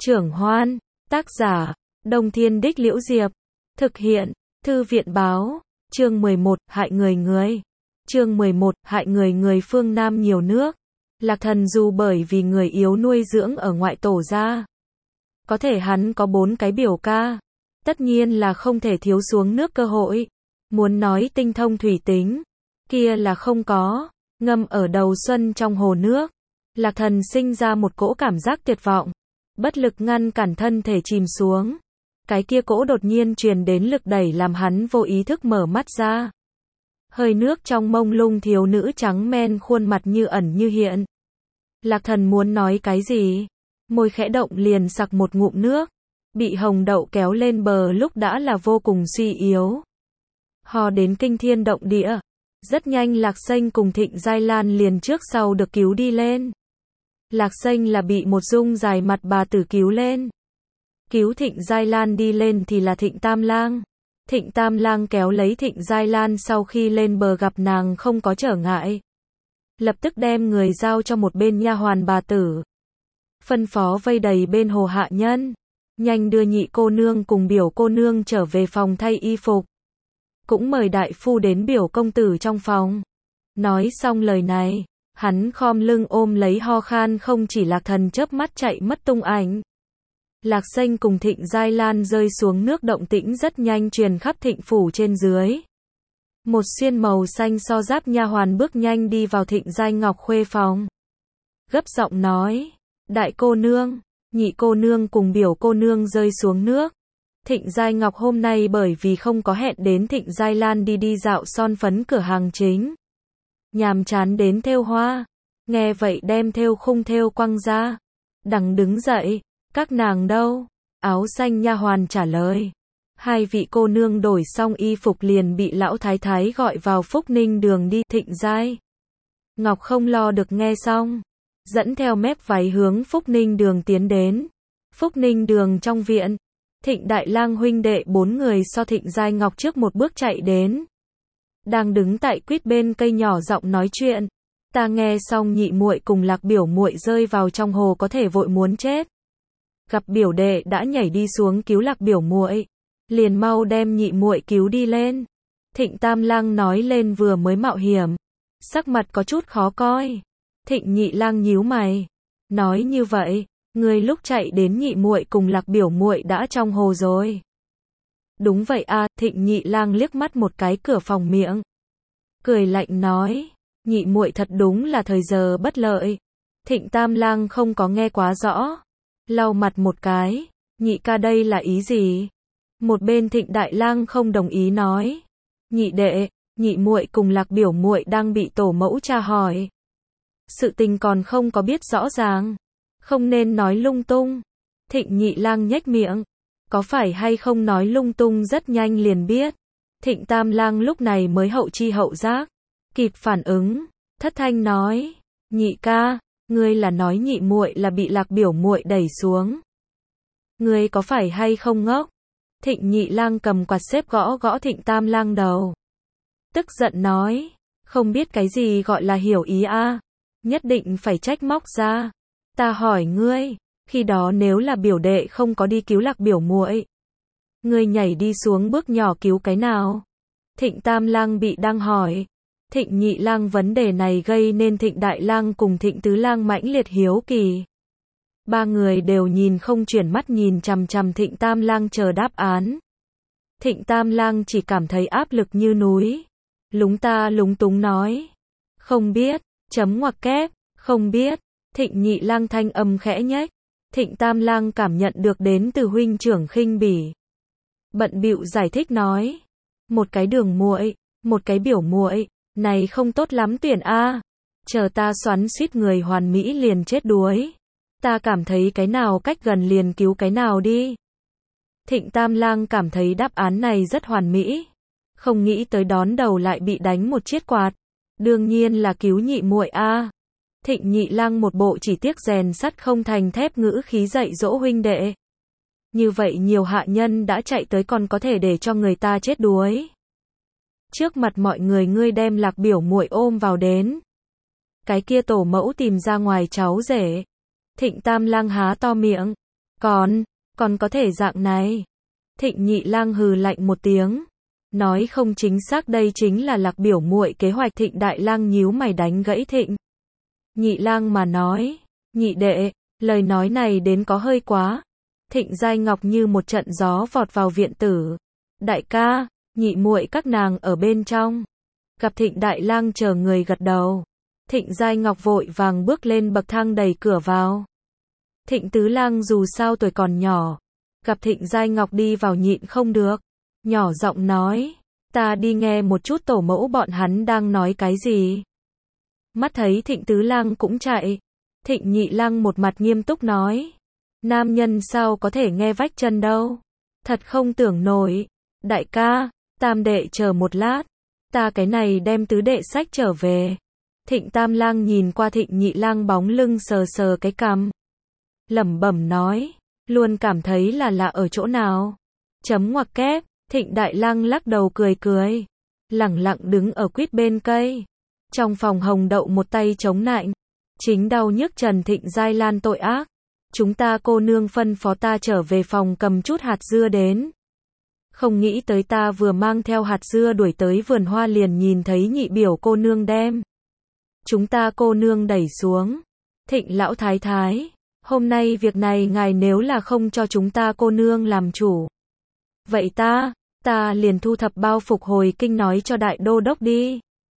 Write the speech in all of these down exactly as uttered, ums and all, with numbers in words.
Trưởng Hoan, tác giả, Đông Thiên Đích Liễu Diệp, thực hiện, Thư viện báo, chương mười một, hại người người. Chương mười một, hại người người phương Nam nhiều nước. Lạc Thần dù bởi vì người yếu nuôi dưỡng ở ngoại tổ ra. Có thể hắn có bốn cái biểu ca. Tất nhiên là không thể thiếu xuống nước cơ hội. Muốn nói tinh thông thủy tính, kia là không có. Ngâm ở đầu xuân trong hồ nước. Lạc Thần sinh ra một cỗ cảm giác tuyệt vọng. Bất lực ngăn cản thân thể chìm xuống. Cái kia cỗ đột nhiên truyền đến lực đẩy làm hắn vô ý thức mở mắt ra. Hơi nước trong mông lung thiếu nữ trắng men khuôn mặt như ẩn như hiện. Lạc Thần muốn nói cái gì? Môi khẽ động liền sặc một ngụm nước. Bị hồng đậu kéo lên bờ lúc đã là vô cùng suy yếu. Hò đến kinh thiên động địa. Rất nhanh Lạc Xanh cùng Thịnh Giai Lan liền trước sau được cứu đi lên. Lạc Xanh là bị một dung dài mặt bà tử cứu lên. Cứu Thịnh Giai Lan đi lên thì là Thịnh Tam Lang. Thịnh Tam Lang kéo lấy Thịnh Giai Lan sau khi lên bờ gặp nàng không có trở ngại. Lập tức đem người giao cho một bên nha hoàn bà tử. Phân phó vây đầy bên hồ hạ nhân. Nhanh đưa nhị cô nương cùng biểu cô nương trở về phòng thay y phục. Cũng mời đại phu đến biểu công tử trong phòng. Nói xong lời này, hắn khom lưng ôm lấy ho khan không chỉ Lạc Thần chớp mắt chạy mất tung ảnh. Lạc Xanh cùng Thịnh Giai Lan rơi xuống nước động tĩnh rất nhanh truyền khắp Thịnh phủ trên dưới. Một xiên màu xanh so giáp nha hoàn bước nhanh đi vào Thịnh Giai Ngọc khuê phòng. Gấp giọng nói, đại cô nương, nhị cô nương cùng biểu cô nương rơi xuống nước. Thịnh Giai Ngọc hôm nay bởi vì không có hẹn đến Thịnh Giai Lan đi đi dạo son phấn cửa hàng chính. Nhàm chán đến thêu hoa. Nghe vậy đem thêu khung thêu quăng ra. Đằng đứng dậy. Các nàng đâu? Áo xanh nha hoàn trả lời. Hai vị cô nương đổi xong y phục liền bị lão thái thái gọi vào Phúc Ninh đường đi. Thịnh Giai Ngọc không lo được nghe xong. Dẫn theo mép váy hướng Phúc Ninh đường tiến đến. Phúc Ninh đường trong viện. Thịnh Đại Lang huynh đệ bốn người so Thịnh Giai Ngọc trước một bước chạy đến. Đang đứng tại quýt bên cây nhỏ giọng nói chuyện. Ta nghe xong nhị muội cùng Lạc biểu muội rơi vào trong hồ có thể vội muốn chết. Gặp biểu đệ đã nhảy đi xuống cứu Lạc biểu muội, liền mau đem nhị muội cứu đi lên. Thịnh Tam Lang nói lên vừa mới mạo hiểm, sắc mặt có chút khó coi. Thịnh Nhị Lang nhíu mày, nói như vậy, người lúc chạy đến nhị muội cùng Lạc biểu muội đã trong hồ rồi. Đúng vậy a, Thịnh Nhị Lang liếc mắt một cái cửa phòng miệng, cười lạnh nói, nhị muội thật đúng là thời giờ bất lợi. Thịnh Tam Lang không có nghe quá rõ. Lau mặt một cái, nhị ca đây là ý gì? Một bên Thịnh Đại Lang không đồng ý nói, nhị đệ, nhị muội cùng Lạc biểu muội đang bị tổ mẫu tra hỏi. Sự tình còn không có biết rõ ràng, không nên nói lung tung. Thịnh Nhị Lang nhếch miệng, có phải hay không nói lung tung rất nhanh liền biết. Thịnh Tam Lang lúc này mới hậu chi hậu giác, kịp phản ứng, thất thanh nói, nhị ca, ngươi là nói nhị muội là bị Lạc biểu muội đẩy xuống. Ngươi có phải hay không ngốc? Thịnh Nhị Lang cầm quạt xếp gõ gõ Thịnh Tam Lang đầu. Tức giận nói, không biết cái gì gọi là hiểu ý a, nhất định phải trách móc ra. Ta hỏi ngươi, khi đó nếu là biểu đệ không có đi cứu Lạc biểu muội, ngươi nhảy đi xuống bước nhỏ cứu cái nào? Thịnh Tam Lang bị đang hỏi. Thịnh Nhị Lang vấn đề này gây nên Thịnh Đại Lang cùng Thịnh Tứ Lang mãnh liệt hiếu kỳ. Ba người đều nhìn không chuyển mắt nhìn chằm chằm Thịnh Tam Lang chờ đáp án. Thịnh Tam Lang chỉ cảm thấy áp lực như núi. Lúng ta lúng túng nói. Không biết, chấm ngoặc kép, không biết. Thịnh Nhị Lang thanh âm khẽ nhếch. Thịnh Tam Lang cảm nhận được đến từ huynh trưởng khinh bỉ. Bận bịu giải thích nói. Một cái đường muội, một cái biểu muội. Này không tốt lắm tuyển a. Chờ ta xoắn suýt người hoàn mỹ liền chết đuối. Ta cảm thấy cái nào cách gần liền cứu cái nào đi. Thịnh Tam Lang cảm thấy đáp án này rất hoàn mỹ. Không nghĩ tới đón đầu lại bị đánh một chiết quạt. Đương nhiên là cứu nhị muội a. Thịnh Nhị Lang một bộ chỉ tiếc rèn sắt không thành thép ngữ khí dạy dỗ huynh đệ. Như vậy nhiều hạ nhân đã chạy tới còn có thể để cho người ta chết đuối. Trước mặt mọi người ngươi đem Lạc biểu muội ôm vào đến. Cái kia tổ mẫu tìm ra ngoài cháu rể. Thịnh Tam Lang há to miệng. Còn, còn có thể dạng này. Thịnh Nhị Lang hừ lạnh một tiếng. Nói không chính xác đây chính là Lạc biểu muội kế hoạch. Thịnh Đại Lang nhíu mày đánh gãy Thịnh Nhị Lang mà nói. Nhị đệ, lời nói này đến có hơi quá. Thịnh Giai Ngọc như một trận gió vọt vào viện tử. Đại ca, nhị muội các nàng ở bên trong. Gặp Thịnh Đại Lang chờ người gật đầu. Thịnh Giai Ngọc vội vàng bước lên bậc thang đẩy cửa vào. Thịnh Tứ Lang dù sao tuổi còn nhỏ. Gặp Thịnh Giai Ngọc đi vào nhịn không được. Nhỏ giọng nói, ta đi nghe một chút tổ mẫu bọn hắn đang nói cái gì. Mắt thấy Thịnh Tứ Lang cũng chạy. Thịnh Nhị Lang một mặt nghiêm túc nói. Nam nhân sao có thể nghe vách chân đâu. Thật không tưởng nổi. Đại ca, Tam đệ chờ một lát. Ta cái này đem tứ đệ sách trở về. Thịnh Tam Lang nhìn qua Thịnh Nhị Lang bóng lưng sờ sờ cái cằm. Lẩm bẩm nói. Luôn cảm thấy là lạ ở chỗ nào. Chấm ngoặc kép. Thịnh Đại Lang lắc đầu cười cười. Lẳng lặng đứng ở quýt bên cây. Trong phòng Hồng Đậu một tay chống nạnh. Chính đau nhức Trần Thịnh Giai Lan tội ác. Chúng ta cô nương phân phó ta trở về phòng cầm chút hạt dưa đến. Không nghĩ tới ta vừa mang theo hạt dưa đuổi tới vườn hoa liền nhìn thấy nhị biểu cô nương đem. Chúng ta cô nương đẩy xuống. Thịnh lão thái thái. Hôm nay việc này ngài nếu là không cho chúng ta cô nương làm chủ. Vậy ta, ta liền thu thập bao phục hồi kinh nói cho đại đô đốc đi.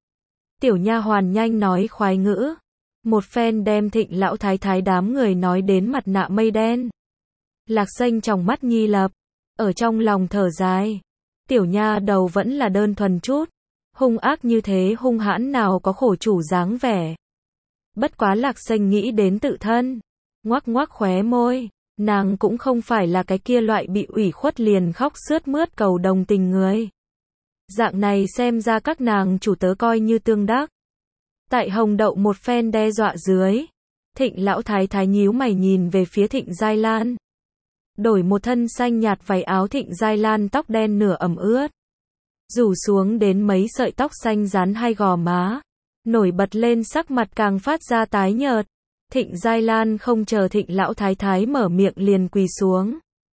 Tiểu nha hoàn nhanh nói khoái ngữ. Một phen đem Thịnh lão thái thái đám người nói đến mặt nạ mây đen. Lạc Xanh trong mắt nhi lập. Ở trong lòng thở dài. Tiểu nha đầu vẫn là đơn thuần chút. Hung ác như thế hung hãn nào có khổ chủ dáng vẻ. Bất quá Lạc Xanh nghĩ đến tự thân. Ngoác ngoác khóe môi. Nàng cũng không phải là cái kia loại bị ủy khuất liền khóc sướt mướt cầu đồng tình người. Dạng này xem ra các nàng chủ tớ coi như tương đắc. Tại Hồng Đậu một phen đe dọa dưới. Thịnh lão thái thái nhíu mày nhìn về phía Thịnh Giai Lan. Đổi một thân xanh nhạt váy áo Thịnh Giai Lan tóc đen nửa ẩm ướt. Rủ xuống đến mấy sợi tóc xanh dán hai gò má. Nổi bật lên sắc mặt càng phát ra tái nhợt. Thịnh Giai Lan không chờ Thịnh lão thái thái mở miệng liền quỳ xuống.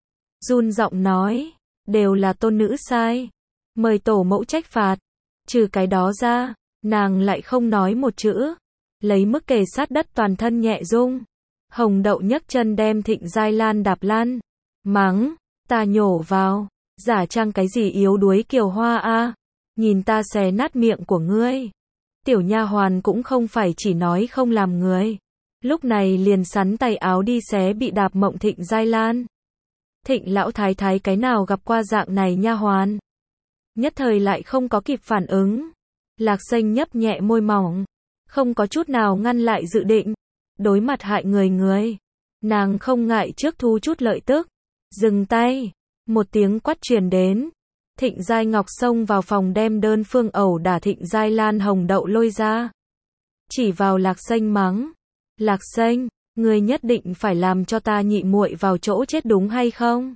Run giọng nói. Đều là tôn nữ sai. Mời tổ mẫu trách phạt. Trừ cái đó ra. Nàng lại không nói một chữ. Lấy mức kề sát đất toàn thân nhẹ rung. Hồng Đậu nhấc chân đem Thịnh Giai Lan đạp lăn. Mắng. Ta nhổ vào. Giả trang cái gì yếu đuối kiều hoa a. Nhìn ta xé nát miệng của ngươi. Tiểu nha hoàn cũng không phải chỉ nói không làm người. Lúc này liền sắn tay áo đi xé bị đạp mộng Thịnh Giai Lan. Thịnh lão thái thái cái nào gặp qua dạng này nha hoàn. Nhất thời lại không có kịp phản ứng. Lạc Xanh nhấp nhẹ môi mỏng. Không có chút nào ngăn lại dự định. Đối mặt hại người người. Nàng không ngại trước thu chút lợi tức. Dừng tay. Một tiếng quát truyền đến. Thịnh Giai Ngọc xông vào phòng đem đơn phương ẩu đả Thịnh Giai Lan Hồng Đậu lôi ra. Chỉ vào Lạc Xanh mắng. Lạc Xanh, ngươi nhất định phải làm cho ta nhị muội vào chỗ chết đúng hay không?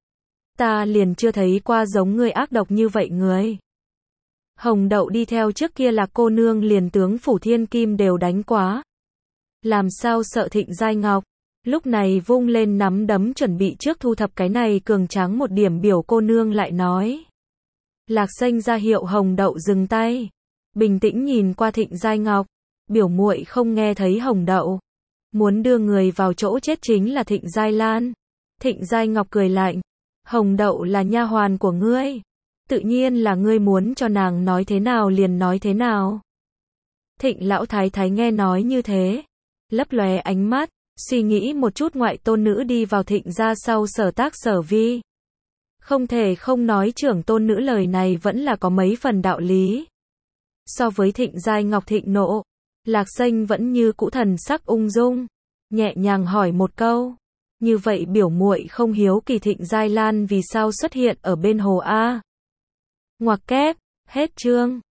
Ta liền chưa thấy qua giống ngươi ác độc như vậy người. Hồng Đậu đi theo trước kia Lạc cô nương liền tướng Phủ Thiên Kim đều đánh quá. Làm sao sợ Thịnh Giai Ngọc? Lúc này vung lên nắm đấm chuẩn bị trước thu thập cái này cường tráng một điểm biểu cô nương lại nói. Lạc Xanh ra hiệu Hồng Đậu dừng tay. Bình tĩnh nhìn qua Thịnh Giai Ngọc. Biểu muội không nghe thấy Hồng Đậu. Muốn đưa người vào chỗ chết chính là Thịnh Giai Lan. Thịnh Giai Ngọc cười lạnh. Hồng Đậu là nha hoàn của ngươi. Tự nhiên là ngươi muốn cho nàng nói thế nào liền nói thế nào. Thịnh lão thái thái nghe nói như thế. Lấp lóe ánh mắt. Suy nghĩ một chút ngoại tôn nữ đi vào Thịnh gia sau sở tác sở vi. Không thể không nói trưởng tôn nữ lời này vẫn là có mấy phần đạo lý. So với Thịnh Giai Ngọc thịnh nộ. Lạc Xanh vẫn như cũ thần sắc ung dung. Nhẹ nhàng hỏi một câu. Như vậy biểu muội không hiếu kỳ Thịnh Giai Lan vì sao xuất hiện ở bên hồ A. Ngoặc kép. Hết chương.